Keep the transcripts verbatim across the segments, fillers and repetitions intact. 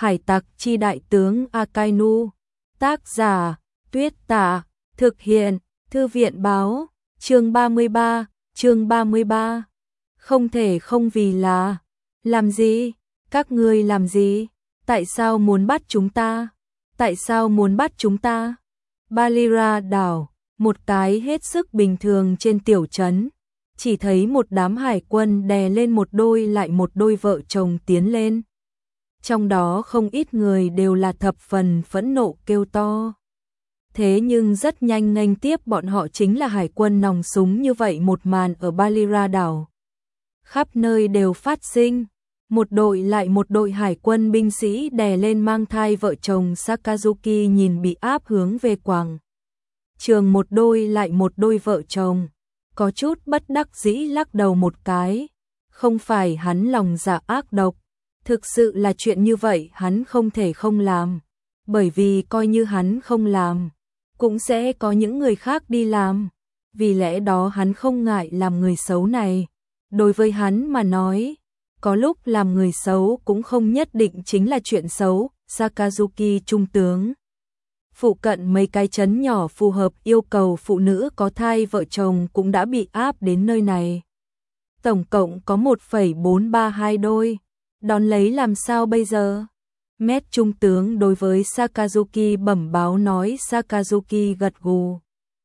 Hải tặc chi đại tướng Akainu. Tác giả, Tuyết Tả. Thực hiện, Thư viện báo. Chương ba mươi ba, chương ba mươi ba. Không thể không vì là. Làm gì? Các ngươi làm gì? Tại sao muốn bắt chúng ta? Tại sao muốn bắt chúng ta? Balira đảo, một cái hết sức bình thường trên tiểu trấn. Chỉ thấy một đám hải quân đè lên một đôi lại một đôi vợ chồng tiến lên. Trong đó không ít người đều là thập phần phẫn nộ kêu to. Thế nhưng rất nhanh nghênh tiếp bọn họ chính là hải quân nòng súng như vậy một màn ở Balira đảo. Khắp nơi đều phát sinh, một đội lại một đội hải quân binh sĩ đè lên mang thai vợ chồng Sakazuki nhìn bị áp hướng về quảng trường, một đôi lại một đôi vợ chồng. Có chút bất đắc dĩ lắc đầu một cái, không phải hắn lòng dạ ác độc, thực sự là chuyện như vậy hắn không thể không làm, bởi vì coi như hắn không làm, cũng sẽ có những người khác đi làm, vì lẽ đó hắn không ngại làm người xấu này. Đối với hắn mà nói, có lúc làm người xấu cũng không nhất định chính là chuyện xấu. Sakazuki trung tướng. Phụ cận mấy cái trấn nhỏ phù hợp yêu cầu phụ nữ có thai vợ chồng cũng đã bị áp đến nơi này. Tổng cộng có một phẩy bốn ba hai đôi. Đón lấy làm sao bây giờ? Met trung tướng đối với Sakazuki bẩm báo nói. Sakazuki gật gù.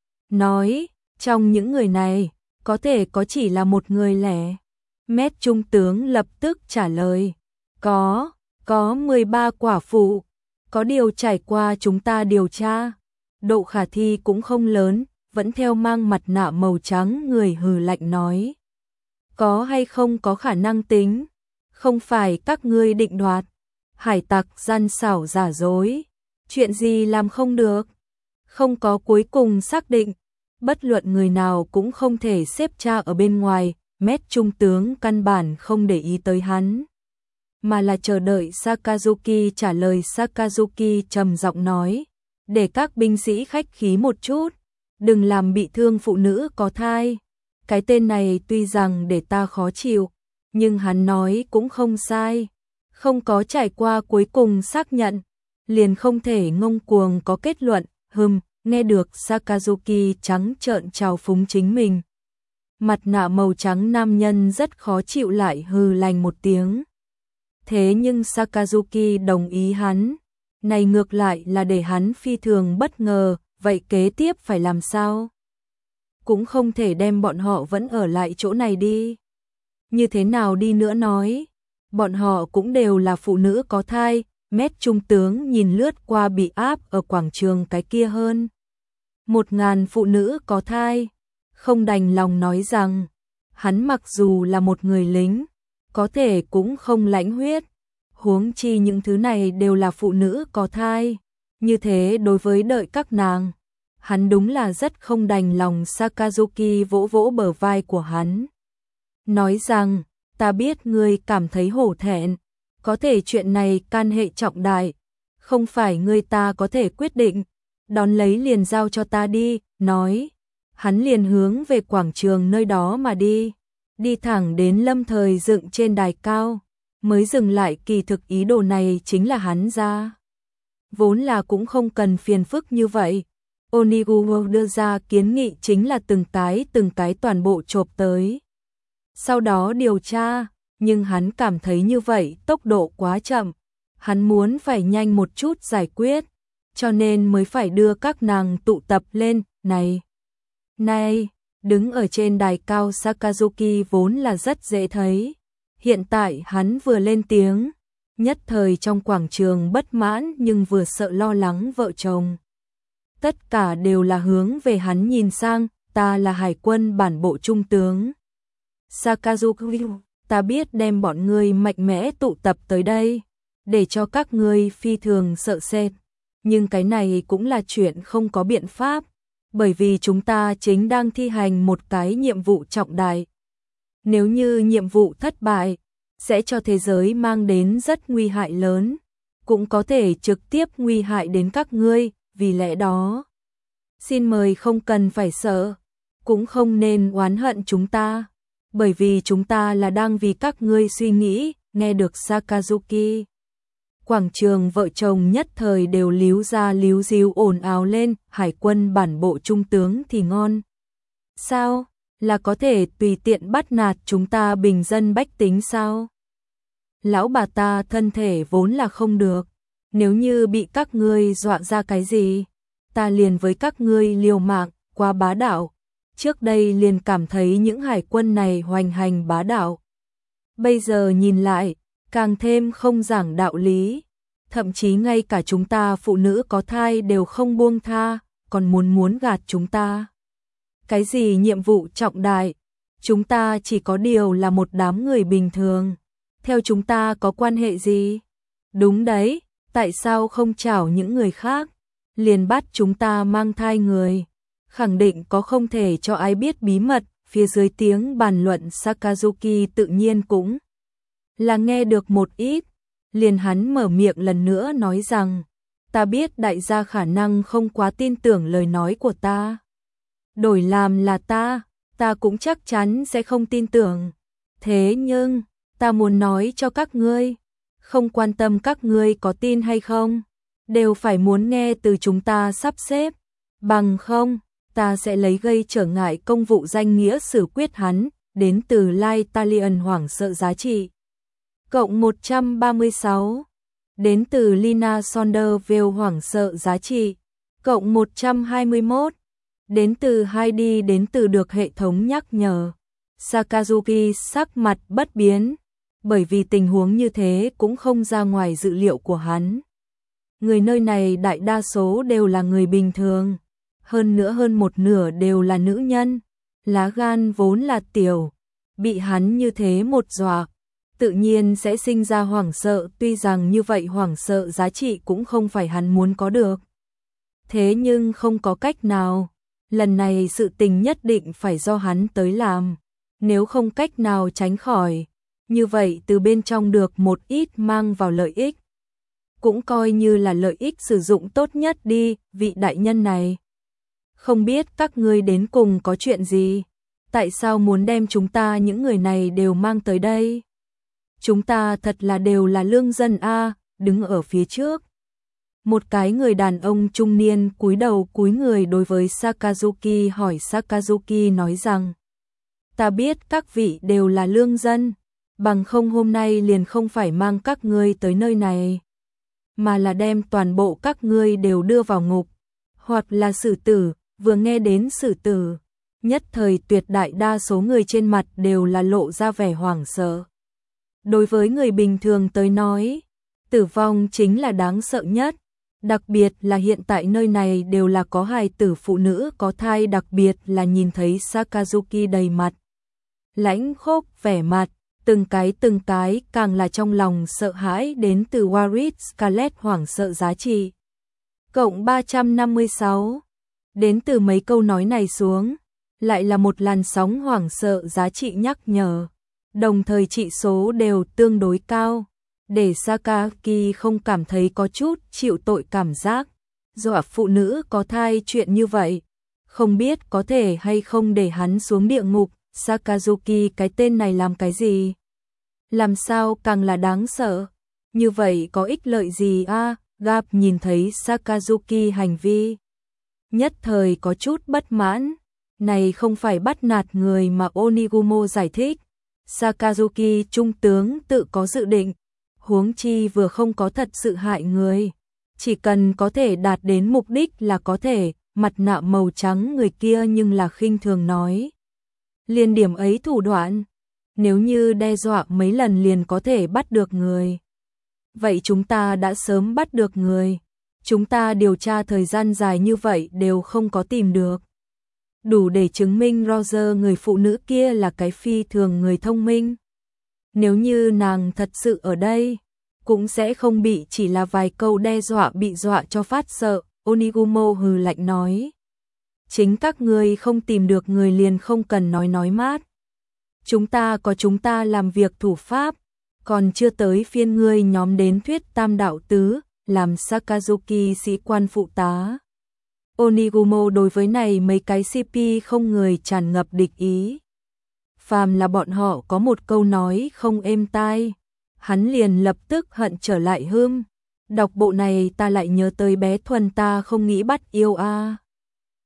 Nói, trong những người này, có thể có chỉ là một người lẻ. Met trung tướng lập tức trả lời. Có, có mười ba quả phụ. Có điều trải qua chúng ta điều tra, độ khả thi cũng không lớn, vẫn theo mang mặt nạ màu trắng người hừ lạnh nói. Có hay không có khả năng tính, không phải các ngươi định đoạt. Hải tặc gian xảo giả dối, chuyện gì làm không được, không có cuối cùng xác định, bất luận người nào cũng không thể xếp tra ở bên ngoài. Met trung tướng căn bản không để ý tới hắn, mà là chờ đợi Sakazuki trả lời. Sakazuki trầm giọng nói, để các binh sĩ khách khí một chút, đừng làm bị thương phụ nữ có thai. Cái tên này tuy rằng để ta khó chịu, nhưng hắn nói cũng không sai, không có trải qua cuối cùng xác nhận, liền không thể ngông cuồng có kết luận. Hừm, nghe được Sakazuki trắng trợn trào phúng chính mình. Mặt nạ màu trắng nam nhân rất khó chịu lại hừ lạnh một tiếng. Thế nhưng Sakazuki đồng ý hắn, này ngược lại là để hắn phi thường bất ngờ. Vậy kế tiếp phải làm sao? Cũng không thể đem bọn họ vẫn ở lại chỗ này đi. Như thế nào đi nữa nói, bọn họ cũng đều là phụ nữ có thai. Met trung tướng nhìn lướt qua bị áp ở quảng trường cái kia hơn một ngàn phụ nữ có thai, không đành lòng nói rằng, hắn mặc dù là một người lính, có thể cũng không lãnh huyết, huống chi những thứ này đều là phụ nữ có thai, như thế đối với đợi các nàng, hắn đúng là rất không đành lòng. Sakazuki vỗ vỗ bờ vai của hắn, nói rằng, ta biết ngươi cảm thấy hổ thẹn, có thể chuyện này can hệ trọng đại, không phải ngươi ta có thể quyết định, đón lấy liền giao cho ta đi. Nói, hắn liền hướng về quảng trường nơi đó mà đi, đi thẳng đến lâm thời dựng trên đài cao, mới dừng lại. Kỳ thực ý đồ này chính là hắn ra, vốn là cũng không cần phiền phức như vậy. Oniguro đưa ra kiến nghị chính là từng cái từng cái toàn bộ chộp tới, sau đó điều tra, nhưng hắn cảm thấy như vậy tốc độ quá chậm, hắn muốn phải nhanh một chút giải quyết, cho nên mới phải đưa các nàng tụ tập lên. Này, này, đứng ở trên đài cao Sakazuki vốn là rất dễ thấy, hiện tại hắn vừa lên tiếng, nhất thời trong quảng trường bất mãn nhưng vừa sợ lo lắng vợ chồng. Tất cả đều là hướng về hắn nhìn sang. Ta là hải quân bản bộ trung tướng Sakazuki, ta biết đem bọn ngươi mạnh mẽ tụ tập tới đây, để cho các ngươi phi thường sợ sệt, nhưng cái này cũng là chuyện không có biện pháp, bởi vì chúng ta chính đang thi hành một cái nhiệm vụ trọng đại. Nếu như nhiệm vụ thất bại, sẽ cho thế giới mang đến rất nguy hại lớn, cũng có thể trực tiếp nguy hại đến các ngươi, vì lẽ đó, xin mời không cần phải sợ, cũng không nên oán hận chúng ta, bởi vì chúng ta là đang vì các ngươi suy nghĩ. Nghe được Sakazuki Quảng trường vợ chồng nhất thời đều líu ra líu díu ồn ào lên, hải quân bản bộ trung tướng thì ngon. Sao? Là có thể tùy tiện bắt nạt chúng ta bình dân bách tính sao? Lão bà ta thân thể vốn là không được, nếu như bị các ngươi dọa ra cái gì, ta liền với các ngươi liều mạng, quá bá đạo. Trước đây liền cảm thấy những hải quân này hoành hành bá đạo. Bây giờ nhìn lại, càng thêm không giảng đạo lý. Thậm chí ngay cả chúng ta phụ nữ có thai đều không buông tha, còn muốn muốn gạt chúng ta. Cái gì nhiệm vụ trọng đại? Chúng ta chỉ có điều là một đám người bình thường. Theo chúng ta có quan hệ gì? Đúng đấy, tại sao không chảo những người khác? Liền bắt chúng ta mang thai người. Khẳng định có không thể cho ai biết bí mật. Phía dưới tiếng bàn luận Sakazuki tự nhiên cũng là nghe được một ít. Liền hắn mở miệng lần nữa nói rằng, ta biết đại gia khả năng không quá tin tưởng lời nói của ta. Đổi làm là ta, ta cũng chắc chắn sẽ không tin tưởng. Thế nhưng, ta muốn nói cho các ngươi, không quan tâm các ngươi có tin hay không, đều phải muốn nghe từ chúng ta sắp xếp. Bằng không, ta sẽ lấy gây trở ngại công vụ danh nghĩa xử quyết hắn, đến từ L'Italian hoảng sợ giá trị. Cộng một trăm ba mươi sáu. Đến từ Lina Sonderville hoảng sợ giá trị. Cộng một trăm hai mươi mốt. Đến từ Heidi đến từ được hệ thống nhắc nhở. Sakazuki sắc mặt bất biến, bởi vì tình huống như thế cũng không ra ngoài dự liệu của hắn. Người nơi này đại đa số đều là người bình thường, hơn nữa hơn một nửa đều là nữ nhân, lá gan vốn là tiểu, bị hắn như thế một dọa, tự nhiên sẽ sinh ra hoảng sợ, tuy rằng như vậy hoảng sợ giá trị cũng không phải hắn muốn có được. Thế nhưng không có cách nào, lần này sự tình nhất định phải do hắn tới làm, nếu không cách nào tránh khỏi, như vậy từ bên trong được một ít mang vào lợi ích. Cũng coi như là lợi ích sử dụng tốt nhất đi, vị đại nhân này. Không biết các ngươi đến cùng có chuyện gì, tại sao muốn đem chúng ta những người này đều mang tới đây? Chúng ta thật là đều là lương dân a, đứng ở phía trước. Một cái người đàn ông trung niên cúi đầu cúi người đối với Sakazuki hỏi. Sakazuki nói rằng, ta biết các vị đều là lương dân, bằng không hôm nay liền không phải mang các ngươi tới nơi này, mà là đem toàn bộ các ngươi đều đưa vào ngục, hoặc là xử tử. Vừa nghe đến xử tử, nhất thời tuyệt đại đa số người trên mặt đều là lộ ra vẻ hoảng sợ. Đối với người bình thường tới nói, tử vong chính là đáng sợ nhất, đặc biệt là hiện tại nơi này đều là có hài tử phụ nữ có thai, đặc biệt là nhìn thấy Sakazuki đầy mặt lãnh khốc, vẻ mặt từng cái từng cái càng là trong lòng sợ hãi. Đến từ Warwick Scarlett hoảng sợ giá trị cộng ba trăm năm mươi sáu. Đến từ mấy câu nói này xuống, lại là một làn sóng hoảng sợ giá trị nhắc nhở, đồng thời trị số đều tương đối cao, để Sakaki không cảm thấy có chút chịu tội cảm giác. Dọa phụ nữ có thai chuyện như vậy, không biết có thể hay không để hắn xuống địa ngục. Sakazuki cái tên này làm cái gì? Làm sao càng là đáng sợ? Như vậy có ích lợi gì a? À, Gap nhìn thấy Sakazuki hành vi, nhất thời có chút bất mãn. Này không phải bắt nạt người mà Onigumo giải thích. Sakazuki trung tướng tự có dự định, huống chi vừa không có thật sự hại người, chỉ cần có thể đạt đến mục đích là có thể. Mặt nạ màu trắng người kia nhưng là khinh thường nói, liền điểm ấy thủ đoạn, nếu như đe dọa mấy lần liền có thể bắt được người, vậy chúng ta đã sớm bắt được người. Chúng ta điều tra thời gian dài như vậy đều không có tìm được, đủ để chứng minh Roger người phụ nữ kia là cái phi thường người thông minh. Nếu như nàng thật sự ở đây, cũng sẽ không bị chỉ là vài câu đe dọa bị dọa cho phát sợ. Onigumo hừ lạnh nói, chính các ngươi không tìm được người liền không cần nói nói mát. Chúng ta có chúng ta làm việc thủ pháp, còn chưa tới phiên ngươi nhóm đến thuyết tam đạo tứ, làm Sakazuki sĩ quan phụ tá. Onigumo đối với này mấy cái xê pê không người tràn ngập địch ý. Phàm là bọn họ có một câu nói không êm tai, hắn liền lập tức hận trở lại hươm. Đọc bộ này ta lại nhớ tới bé Thuần, ta không nghĩ bắt yêu a.